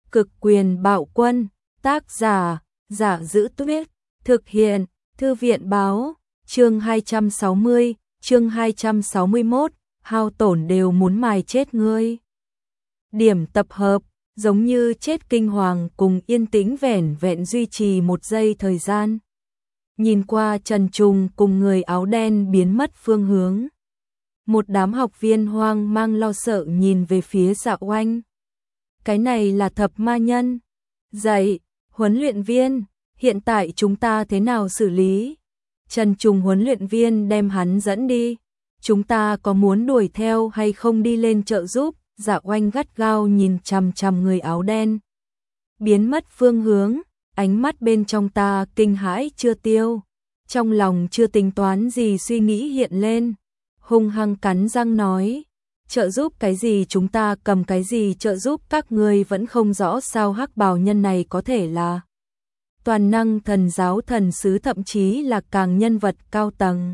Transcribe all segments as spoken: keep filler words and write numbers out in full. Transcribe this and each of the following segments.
Cực quyền bạo quân, tác giả, Giả Giữ Tuyết, thực hiện, Thư viện báo, chương hai trăm sáu mươi, chương hai trăm sáu mươi mốt, hao tổn đều muốn mài chết ngươi. Điểm tập hợp, giống như chết kinh hoàng cùng yên tĩnh vẻn vẹn duy trì một giây thời gian. Nhìn qua Trần Trùng cùng người áo đen biến mất phương hướng. Một đám học viên hoang mang lo sợ nhìn về phía Dạ Oanh. Cái này là thập ma nhân. Dạy, huấn luyện viên, hiện tại chúng ta thế nào xử lý? Trần Trùng huấn luyện viên đem hắn dẫn đi. Chúng ta có muốn đuổi theo hay không đi lên trợ giúp? Dạ Oanh gắt gao nhìn chằm chằm người áo đen. Biến mất phương hướng, ánh mắt bên trong ta kinh hãi chưa tiêu. Trong lòng chưa tính toán gì suy nghĩ hiện lên. Hung hăng cắn răng nói. Trợ giúp cái gì chúng ta cầm cái gì trợ giúp các ngươi vẫn không rõ sao hắc bào nhân này có thể là toàn năng thần giáo thần sứ thậm chí là càng nhân vật cao tầng.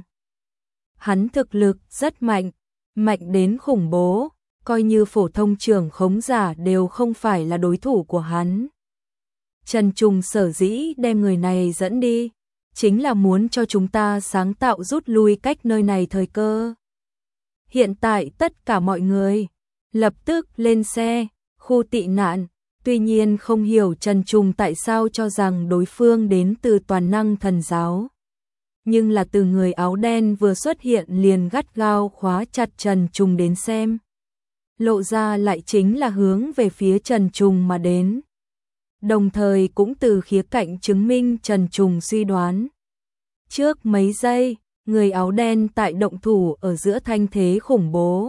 Hắn thực lực rất mạnh, mạnh đến khủng bố, coi như phổ thông trưởng khống giả đều không phải là đối thủ của hắn. Trần Trùng sở dĩ đem người này dẫn đi, chính là muốn cho chúng ta sáng tạo rút lui cách nơi này thời cơ. Hiện tại tất cả mọi người lập tức lên xe, khu tị nạn, tuy nhiên không hiểu Trần Trùng tại sao cho rằng đối phương đến từ toàn năng thần giáo. Nhưng là từ người áo đen vừa xuất hiện liền gắt gao khóa chặt Trần Trùng đến xem. Lộ ra lại chính là hướng về phía Trần Trùng mà đến. Đồng thời cũng từ khía cạnh chứng minh Trần Trùng suy đoán. Trước mấy giây, người áo đen tại động thủ ở giữa thanh thế khủng bố.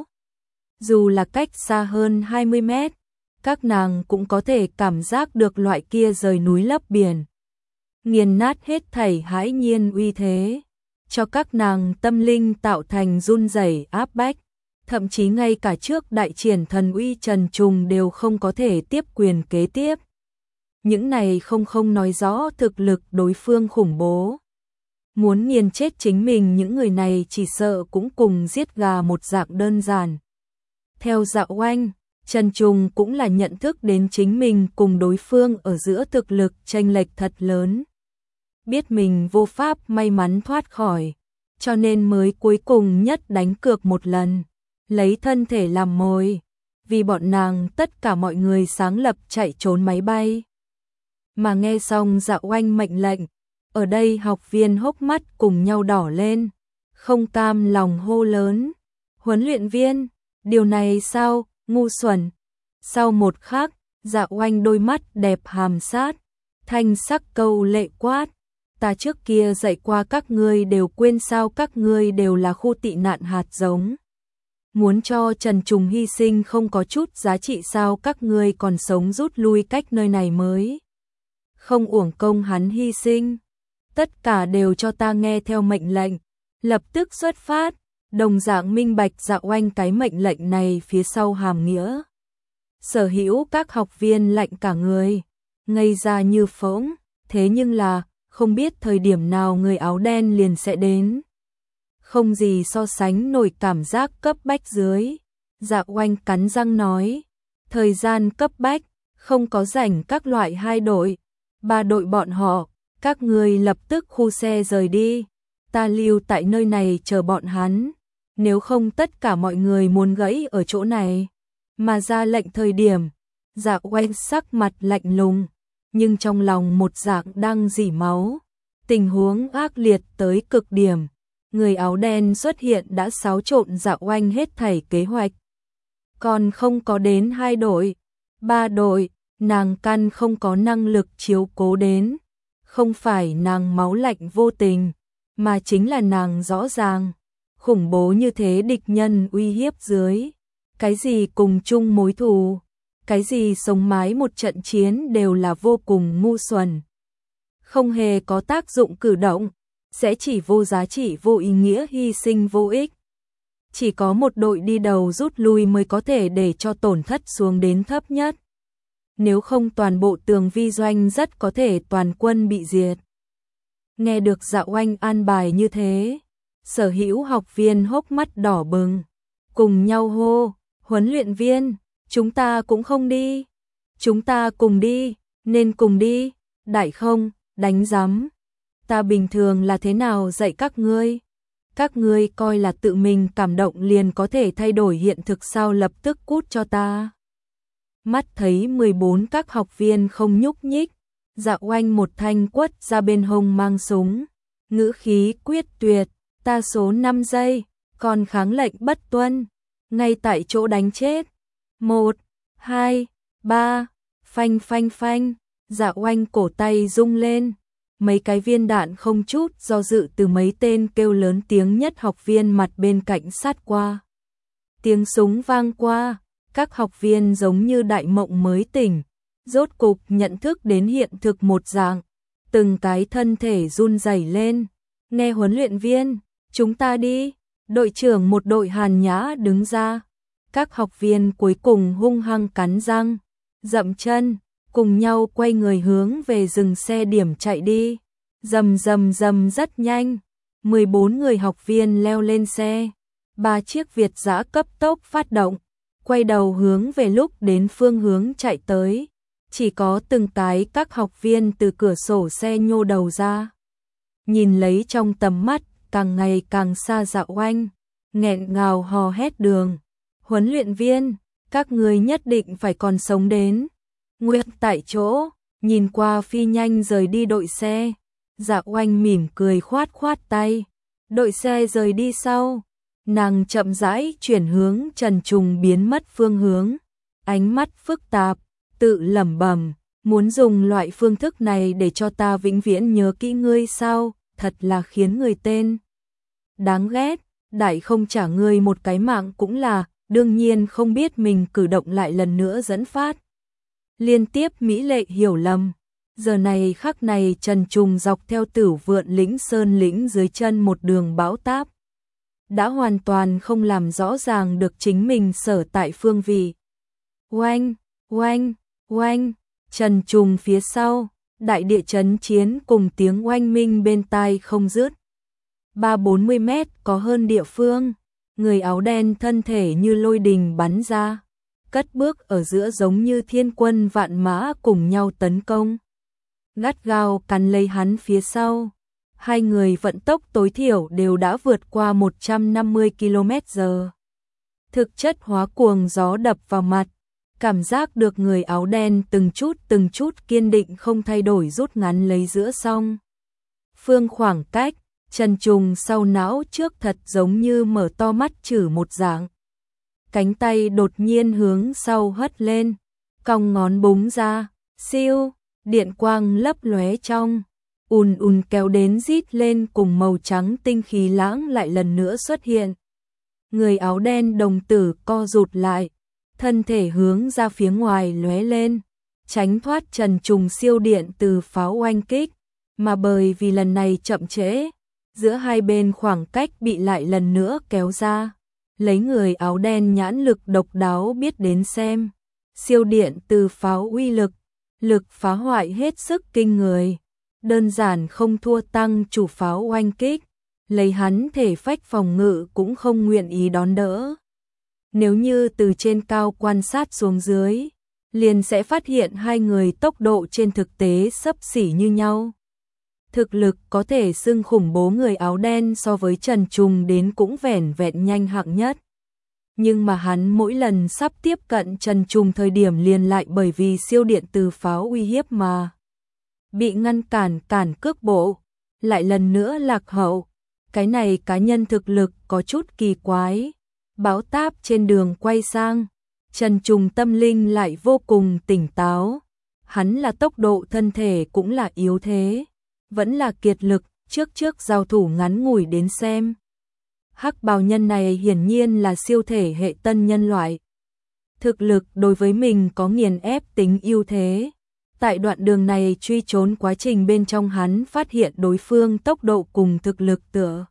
Dù là cách xa hơn hai mươi mét, các nàng cũng có thể cảm giác được loại kia rời núi lấp biển. Nghiền nát hết thảy hãi nhiên uy thế, cho các nàng tâm linh tạo thành run rẩy áp bách. Thậm chí ngay cả trước đại triển thần uy Trần Trùng đều không có thể tiếp quyền kế tiếp. Những này không không nói rõ thực lực đối phương khủng bố. Muốn nghiền chết chính mình những người này chỉ sợ cũng cùng giết gà một dạng đơn giản. Theo Dạ Oanh, Trần Trùng cũng là nhận thức đến chính mình cùng đối phương ở giữa thực lực chênh lệch thật lớn. Biết mình vô pháp may mắn thoát khỏi, cho nên mới cuối cùng nhất đánh cược một lần, lấy thân thể làm mồi, vì bọn nàng tất cả mọi người sáng lập chạy trốn máy bay. Mà nghe xong Dạ Oanh mệnh lệnh, ở đây học viên hốc mắt cùng nhau đỏ lên, không cam lòng hô lớn. Huấn luyện viên, điều này sao, ngu xuẩn. Sau một khắc, Dạ Oanh đôi mắt đẹp hàm sát, thanh sắc câu lệ quát. Ta trước kia dạy qua các ngươi đều quên sao, các ngươi đều là khu tị nạn hạt giống. Muốn cho Trần Trùng hy sinh không có chút giá trị sao, các ngươi còn sống rút lui cách nơi này mới. Không uổng công hắn hy sinh. Tất cả đều cho ta nghe theo mệnh lệnh, lập tức xuất phát, đồng dạng minh bạch Dạ Oanh cái mệnh lệnh này phía sau hàm nghĩa. Sở hữu các học viên lạnh cả người, ngây ra như phỗng, thế nhưng là, không biết thời điểm nào người áo đen liền sẽ đến. Không gì so sánh nổi cảm giác cấp bách dưới. Dạ Oanh cắn răng nói, thời gian cấp bách, không có rảnh các loại hai đội, ba đội bọn họ. Các người lập tức khu xe rời đi, ta lưu tại nơi này chờ bọn hắn, nếu không tất cả mọi người muốn gãy ở chỗ này. Mà ra lệnh thời điểm, Dạ Oanh sắc mặt lạnh lùng, nhưng trong lòng một dạng đang rỉ máu. Tình huống ác liệt tới cực điểm, người áo đen xuất hiện đã xáo trộn Dạ Oanh hết thảy kế hoạch. Còn không có đến hai đội, ba đội, nàng căn không có năng lực chiếu cố đến. Không phải nàng máu lạnh vô tình, mà chính là nàng rõ ràng, khủng bố như thế địch nhân uy hiếp dưới. Cái gì cùng chung mối thù, cái gì sống mái một trận chiến đều là vô cùng ngu xuẩn. Không hề có tác dụng cử động, sẽ chỉ vô giá trị vô ý nghĩa hy sinh vô ích. Chỉ có một đội đi đầu rút lui mới có thể để cho tổn thất xuống đến thấp nhất. Nếu không toàn bộ tường vi doanh rất có thể toàn quân bị diệt. Nghe được Dạ Oanh an bài như thế, sở hữu học viên hốc mắt đỏ bừng, cùng nhau hô, huấn luyện viên, chúng ta cũng không đi. Chúng ta cùng đi, nên cùng đi, đại không, đánh giám. Ta bình thường là thế nào dạy các ngươi? Các ngươi coi là tự mình cảm động liền có thể thay đổi hiện thực sao, lập tức cút cho ta. Mắt thấy mười bốn các học viên không nhúc nhích, Dạ Oanh một thanh quất ra bên hông mang súng, ngữ khí quyết tuyệt, ta số năm giây, còn kháng lệnh bất tuân, ngay tại chỗ đánh chết. Một, hai, ba, phanh phanh phanh, Dạ Oanh cổ tay rung lên, mấy cái viên đạn không chút do dự từ mấy tên kêu lớn tiếng nhất học viên mặt bên cạnh sát qua. Tiếng súng vang qua, các học viên giống như đại mộng mới tỉnh, rốt cục nhận thức đến hiện thực một dạng, từng cái thân thể run rẩy lên. Nghe huấn luyện viên, chúng ta đi, đội trưởng một đội Hàn Nhã đứng ra. Các học viên cuối cùng hung hăng cắn răng, dậm chân, cùng nhau quay người hướng về dừng xe điểm chạy đi. Rầm rầm rầm rất nhanh, mười bốn người học viên leo lên xe, ba chiếc Việt dã cấp tốc phát động, quay đầu hướng về lúc đến phương hướng chạy tới. Chỉ có từng cái các học viên từ cửa sổ xe nhô đầu ra, nhìn lấy trong tầm mắt càng ngày càng xa Dạ Oanh, nghẹn ngào hò hét đường. Huấn luyện viên, các người nhất định phải còn sống đến. Nguyệt tại chỗ, nhìn qua phi nhanh rời đi đội xe. Dạ Oanh mỉm cười khoát khoát tay. Đội xe rời đi sau. Nàng chậm rãi chuyển hướng Trần Trùng biến mất phương hướng. Ánh mắt phức tạp, tự lẩm bẩm, muốn dùng loại phương thức này để cho ta vĩnh viễn nhớ kỹ ngươi sao, thật là khiến người tên đáng ghét, đại không trả ngươi một cái mạng cũng là, đương nhiên không biết mình cử động lại lần nữa dẫn phát liên tiếp mỹ lệ hiểu lầm. Giờ này khắc này Trần Trùng dọc theo Tử Vượn lĩnh sơn lĩnh dưới chân một đường bão táp, đã hoàn toàn không làm rõ ràng được chính mình sở tại phương vị. Oanh, oanh, oanh, Trần Trùng phía sau, đại địa chấn chiến cùng tiếng oanh minh bên tai không dứt. Ba bốn mươi mét có hơn địa phương, người áo đen thân thể như lôi đình bắn ra, cất bước ở giữa giống như thiên quân vạn mã cùng nhau tấn công. Gắt gao cắn lấy hắn phía sau, hai người vận tốc tối thiểu đều đã vượt qua một trăm năm mươi ki lô mét giờ. Thực chất hóa cuồng gió đập vào mặt, cảm giác được người áo đen từng chút từng chút kiên định không thay đổi rút ngắn lấy giữa song phương khoảng cách. Trần Trùng sau não trước thật giống như mở to mắt chử một dạng. Cánh tay đột nhiên hướng sau hất lên, cong ngón búng ra, siêu, điện quang lấp lóe trong, ùn ùn kéo đến rít lên cùng màu trắng tinh khí lãng lại lần nữa xuất hiện. Người áo đen đồng tử co rụt lại, thân thể hướng ra phía ngoài lóe lên, tránh thoát Trần Trùng siêu điện từ pháo oanh kích, mà bởi vì lần này chậm trễ, giữa hai bên khoảng cách bị lại lần nữa kéo ra. Lấy người áo đen nhãn lực độc đáo biết đến xem, siêu điện từ pháo uy lực, lực phá hoại hết sức kinh người, đơn giản không thua tăng chủ pháo oanh kích, lấy hắn thể phách phòng ngự cũng không nguyện ý đón đỡ. Nếu như từ trên cao quan sát xuống dưới, liền sẽ phát hiện hai người tốc độ trên thực tế xấp xỉ như nhau. Thực lực có thể xưng khủng bố, người áo đen so với Trần Trùng đến cũng vẻn vẹn nhanh hạng nhất. Nhưng mà hắn mỗi lần sắp tiếp cận Trần Trùng thời điểm liền lại bởi vì siêu điện từ pháo uy hiếp mà bị ngăn cản cản cước bộ, lại lần nữa lạc hậu. Cái này cá nhân thực lực có chút kỳ quái. Bão táp trên đường quay sang, Trần Trùng tâm linh lại vô cùng tỉnh táo. Hắn là tốc độ thân thể cũng là yếu thế, vẫn là kiệt lực, trước trước giao thủ ngắn ngủi đến xem. Hắc bào nhân này hiển nhiên là siêu thể hệ tân nhân loại. Thực lực đối với mình có nghiền ép tính ưu thế. Tại đoạn đường này truy trốn quá trình bên trong hắn phát hiện đối phương tốc độ cùng thực lực tựa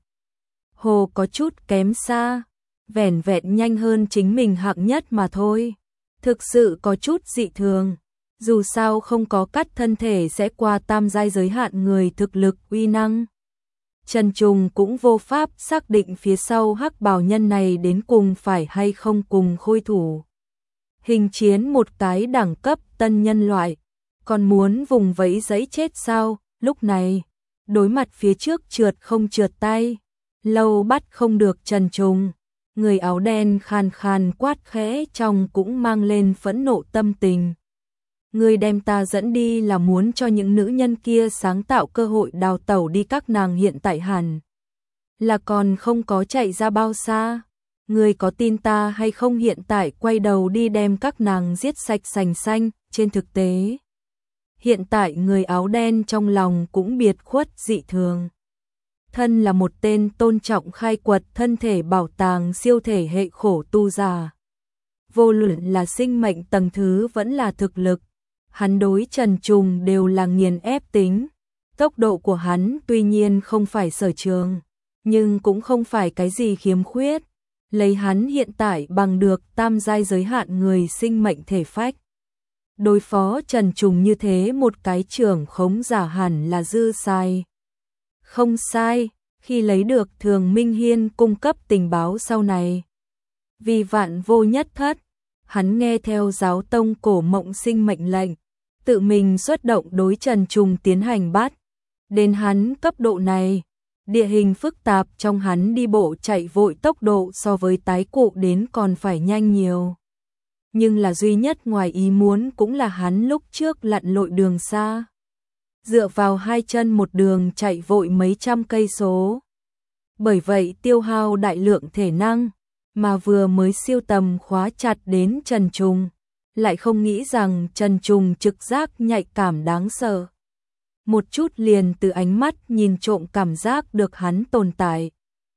hồ có chút kém xa, vẻn vẹn nhanh hơn chính mình hạng nhất mà thôi. Thực sự có chút dị thường. Dù sao không có cắt thân thể sẽ qua tam giai giới hạn người thực lực uy năng. Trần Trùng cũng vô pháp xác định phía sau hắc bào nhân này đến cùng phải hay không cùng khôi thủ. Hình chiến một cái đẳng cấp tân nhân loại, còn muốn vùng vẫy giấy chết sao? Lúc này, đối mặt phía trước trượt không trượt tay, lâu bắt không được Trần Trùng, người áo đen khàn khàn quát khẽ trong cũng mang lên phẫn nộ tâm tình. Người đem ta dẫn đi là muốn cho những nữ nhân kia sáng tạo cơ hội đào tẩu đi, các nàng hiện tại hẳn là còn không có chạy ra bao xa. Người có tin ta hay không, hiện tại quay đầu đi đem các nàng giết sạch sành xanh. Trên thực tế, hiện tại người áo đen trong lòng cũng biệt khuất dị thường. Thân là một tên tôn trọng khai quật thân thể bảo tàng siêu thể hệ khổ tu giả, vô luận là sinh mệnh tầng thứ vẫn là thực lực, hắn đối Trần Trùng đều là nghiền ép tính. Tốc độ của hắn tuy nhiên không phải sở trường, nhưng cũng không phải cái gì khiếm khuyết. Lấy hắn hiện tại bằng được tam giai giới hạn người sinh mệnh thể phách, đối phó Trần Trùng như thế một cái trưởng khống giả hẳn là dư sai. Không sai, khi lấy được Thường Minh Hiên cung cấp tình báo sau này, vì vạn vô nhất thất, hắn nghe theo giáo tông cổ mộng sinh mệnh lệnh, tự mình xuất động đối Trần Trùng tiến hành bắt. Đến hắn cấp độ này, địa hình phức tạp trong hắn đi bộ chạy vội tốc độ so với tái cụ đến còn phải nhanh nhiều. Nhưng là duy nhất ngoài ý muốn cũng là hắn lúc trước lặn lội đường xa, dựa vào hai chân một đường chạy vội mấy trăm cây số. Bởi vậy tiêu hao đại lượng thể năng, mà vừa mới siêu tầm khóa chặt đến Trần Trùng, lại không nghĩ rằng Trần Trùng trực giác nhạy cảm đáng sợ. Một chút liền từ ánh mắt nhìn trộm cảm giác được hắn tồn tại,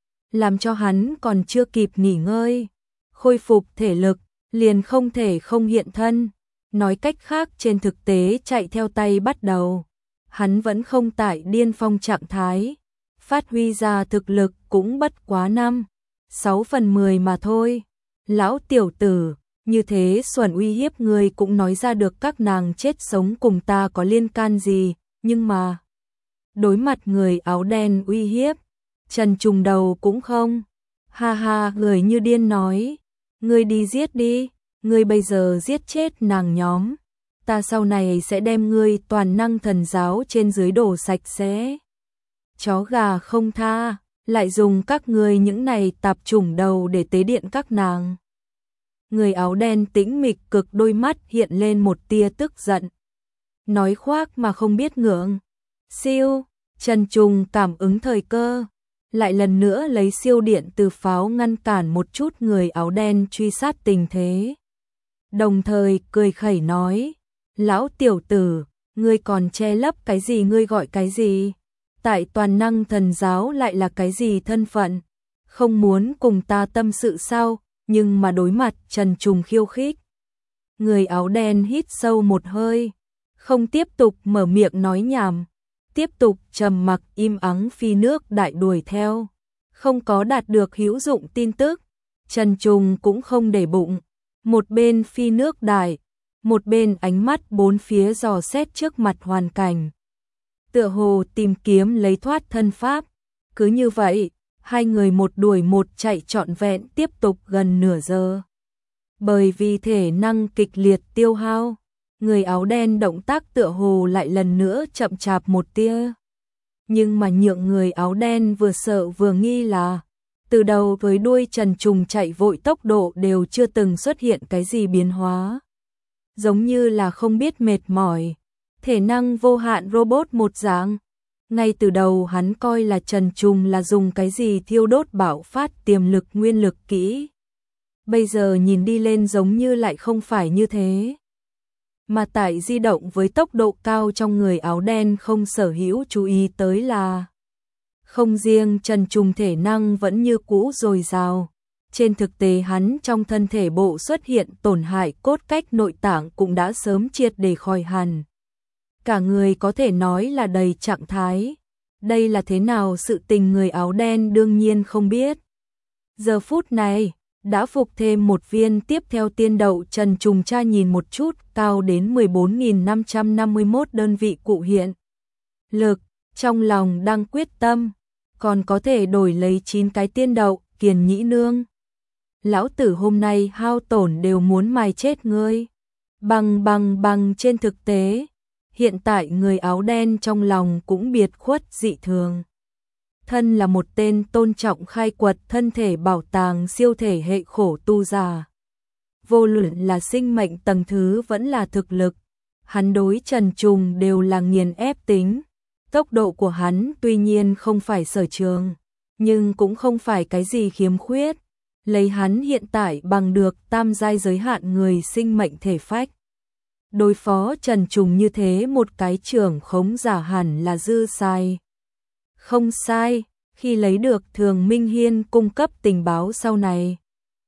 làm cho hắn còn chưa kịp nghỉ ngơi, khôi phục thể lực, liền không thể không hiện thân. Nói cách khác, trên thực tế chạy theo tay bắt đầu, hắn vẫn không tại điên phong trạng thái, phát huy ra thực lực cũng bất quá năm, sáu phần mười mà thôi. Lão tiểu tử, như thế xuẩn uy hiếp người cũng nói ra được, các nàng chết sống cùng ta có liên can gì? Nhưng mà, đối mặt người áo đen uy hiếp, Trần Trùng đầu cũng không. Ha ha, người như điên nói, ngươi đi giết đi, ngươi bây giờ giết chết nàng nhóm, ta sau này sẽ đem ngươi toàn năng thần giáo trên dưới đổ sạch sẽ. Chó gà không tha, lại dùng các ngươi những này tạp chủng đầu để tế điện các nàng. Người áo đen tĩnh mịch cực đôi mắt hiện lên một tia tức giận. Nói khoác mà không biết ngượng. Siêu, Trần Trùng cảm ứng thời cơ, lại lần nữa lấy siêu điện từ pháo ngăn cản một chút người áo đen truy sát tình thế. Đồng thời cười khẩy nói, lão tiểu tử, ngươi còn che lấp cái gì, ngươi gọi cái gì? Tại toàn năng thần giáo lại là cái gì thân phận? Không muốn cùng ta tâm sự sao? Nhưng mà đối mặt Trần Trùng khiêu khích, người áo đen hít sâu một hơi, không tiếp tục mở miệng nói nhảm, tiếp tục trầm mặc im ắng phi nước đại đuổi theo. Không có đạt được hữu dụng tin tức, Trần Trùng cũng không để bụng, một bên phi nước đại, một bên ánh mắt bốn phía dò xét trước mặt hoàn cảnh, tựa hồ tìm kiếm lấy thoát thân pháp. Cứ như vậy, hai người một đuổi một chạy trọn vẹn tiếp tục gần nửa giờ. Bởi vì thể năng kịch liệt tiêu hao, người áo đen động tác tựa hồ lại lần nữa chậm chạp một tia. Nhưng mà nhượng người áo đen vừa sợ vừa nghi là, từ đầu với đuôi Trần Trùng chạy vội tốc độ đều chưa từng xuất hiện cái gì biến hóa. Giống như là không biết mệt mỏi, thể năng vô hạn robot một dạng. Ngay từ đầu hắn coi là Trần Trùng là dùng cái gì thiêu đốt bạo phát tiềm lực nguyên lực kỹ. Bây giờ nhìn đi lên giống như lại không phải như thế. Mà tại di động với tốc độ cao trong người áo đen không sở hữu chú ý tới là, không riêng Trần Trùng thể năng vẫn như cũ dồi dào, trên thực tế hắn trong thân thể bộ xuất hiện tổn hại cốt cách nội tạng cũng đã sớm triệt để khỏi hẳn. Cả người có thể nói là đầy trạng thái. Đây là thế nào sự tình người áo đen đương nhiên không biết. Giờ phút này, đã phục thêm một viên tiếp theo tiên đậu. Trần Trùng tra nhìn một chút, cao đến mười bốn nghìn năm trăm năm mươi mốt đơn vị cụ hiện lực, trong lòng đang quyết tâm, còn có thể đổi lấy chín cái tiên đậu. Kiền Nhĩ Nương lão tử hôm nay hao tổn đều muốn mài chết ngươi. Bằng bằng bằng trên thực tế, hiện tại người áo đen trong lòng cũng biệt khuất dị thường. Thân là một tên tôn trọng khai quật thân thể bảo tàng siêu thể hệ khổ tu giả. Vô luận là sinh mệnh tầng thứ vẫn là thực lực, hắn đối Trần Trùng đều là nghiền ép tính. Tốc độ của hắn tuy nhiên không phải sở trường, nhưng cũng không phải cái gì khiếm khuyết. Lấy hắn hiện tại bằng được tam giai giới hạn người sinh mệnh thể phách. Đối phó Trần Trùng như thế một cái trưởng khống giả hẳn là dư sai. Không sai, khi lấy được Thường Minh Hiên cung cấp tình báo sau này.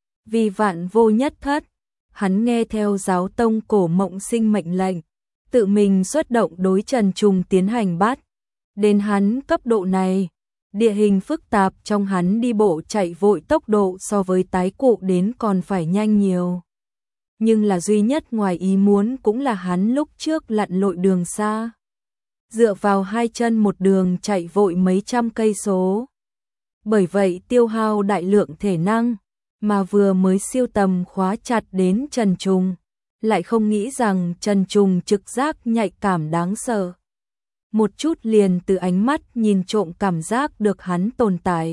Vì vạn vô nhất thất, hắn nghe theo giáo tông cổ mộng sinh mệnh lệnh, tự mình xuất động đối Trần Trùng tiến hành bắt. Đến hắn cấp độ này, địa hình phức tạp trong hắn đi bộ chạy vội tốc độ so với tái cụ đến còn phải nhanh nhiều. Nhưng là duy nhất ngoài ý muốn cũng là hắn lúc trước lặn lội đường xa. Dựa vào hai chân một đường chạy vội mấy trăm cây số. Bởi vậy tiêu hao đại lượng thể năng, mà vừa mới siêu tầm khóa chặt đến Trần Trùng, lại không nghĩ rằng Trần Trùng trực giác nhạy cảm đáng sợ. Một chút liền từ ánh mắt nhìn trộm cảm giác được hắn tồn tại.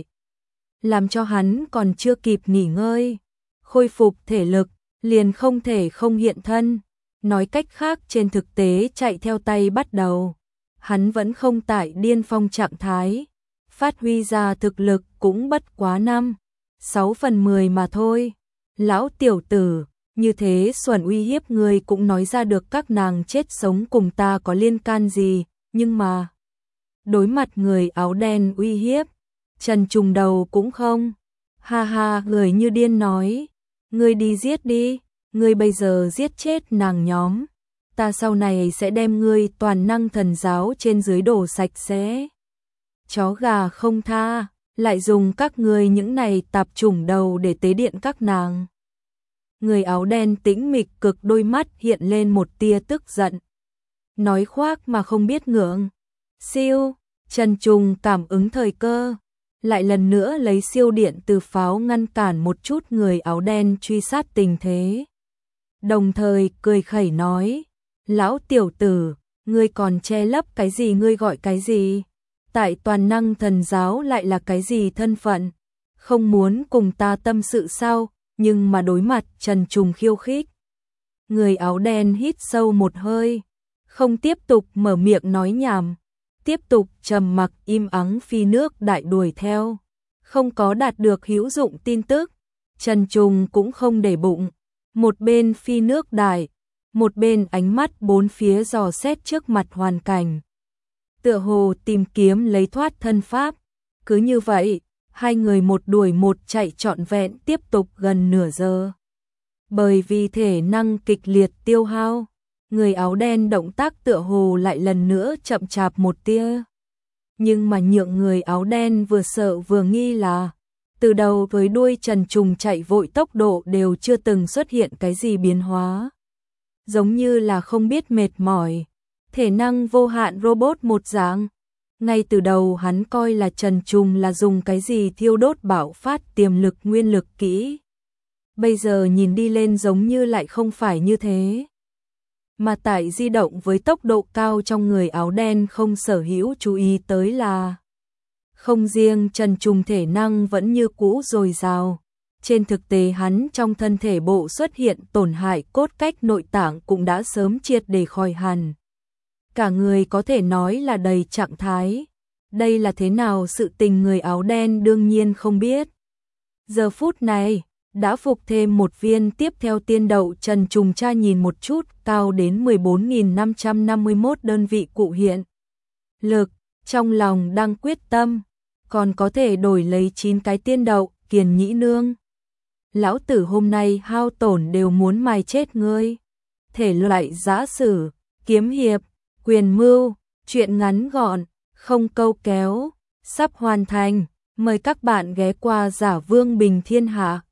Làm cho hắn còn chưa kịp nghỉ ngơi, khôi phục thể lực, liền không thể không hiện thân. Nói cách khác trên thực tế chạy theo tay bắt đầu. Hắn vẫn không tại điên phong trạng thái. Phát huy ra thực lực cũng bất quá năm, sáu phần mười mà thôi. Lão tiểu tử, như thế xuẩn uy hiếp người cũng nói ra được các nàng chết sống cùng ta có liên can gì. Nhưng mà, đối mặt người áo đen uy hiếp, Trần Trùng đầu cũng không. Ha ha, người như điên nói, ngươi đi giết đi, ngươi bây giờ giết chết nàng nhóm, ta sau này sẽ đem ngươi toàn năng thần giáo trên dưới đổ sạch sẽ. Chó gà không tha, lại dùng các ngươi những này tạp chủng đầu để tế điện các nàng. Người áo đen tĩnh mịch cực đôi mắt hiện lên một tia tức giận. Nói khoác mà không biết ngượng. Siêu, Trần Trùng cảm ứng thời cơ, lại lần nữa lấy siêu điện từ pháo ngăn cản một chút người áo đen truy sát tình thế. Đồng thời cười khẩy nói, lão tiểu tử, ngươi còn che lấp cái gì, ngươi gọi cái gì? Tại toàn năng thần giáo lại là cái gì thân phận? Không muốn cùng ta tâm sự sao? Nhưng mà đối mặt Trần Trùng khiêu khích. Người áo đen hít sâu một hơi, không tiếp tục mở miệng nói nhảm, tiếp tục trầm mặc im ắng phi nước đại đuổi theo. Không có đạt được hữu dụng tin tức, Trần Trùng cũng không để bụng, một bên phi nước đại, một bên ánh mắt bốn phía dò xét trước mặt hoàn cảnh. Tựa hồ tìm kiếm lấy thoát thân pháp, cứ như vậy, hai người một đuổi một chạy trọn vẹn tiếp tục gần nửa giờ. Bởi vì thể năng kịch liệt tiêu hao, người áo đen động tác tựa hồ lại lần nữa chậm chạp một tia. Nhưng mà nhượng người áo đen vừa sợ vừa nghi là, từ đầu với đuôi Trần Trùng chạy vội tốc độ đều chưa từng xuất hiện cái gì biến hóa. Giống như là không biết mệt mỏi, thể năng vô hạn robot một dạng. Ngay từ đầu hắn coi là Trần Trùng là dùng cái gì thiêu đốt bạo phát tiềm lực nguyên lực kỹ. Bây giờ nhìn đi lên giống như lại không phải như thế. Mà tại di động với tốc độ cao trong người áo đen không sở hữu chú ý tới là không riêng Trần Trùng thể năng vẫn như cũ dồi dào. Trên thực tế hắn trong thân thể bộ xuất hiện tổn hại cốt cách nội tạng cũng đã sớm triệt để khỏi hẳn. Cả người có thể nói là đầy trạng thái. Đây là thế nào sự tình người áo đen đương nhiên không biết. Giờ phút này, đã phục thêm một viên tiếp theo tiên đậu. Trần Trùng tra nhìn một chút, cao đến mười bốn nghìn năm trăm năm mươi mốt đơn vị cụ hiện lực, trong lòng đang quyết tâm, còn có thể đổi lấy chín cái tiên đậu. Kiền nhĩ nương, lão tử hôm nay hao tổn đều muốn mài chết ngươi. Thể loại giã sử, kiếm hiệp, quyền mưu, truyện ngắn gọn, không câu kéo, sắp hoàn thành. Mời các bạn ghé qua Giả Vương Bình Thiên Hạ.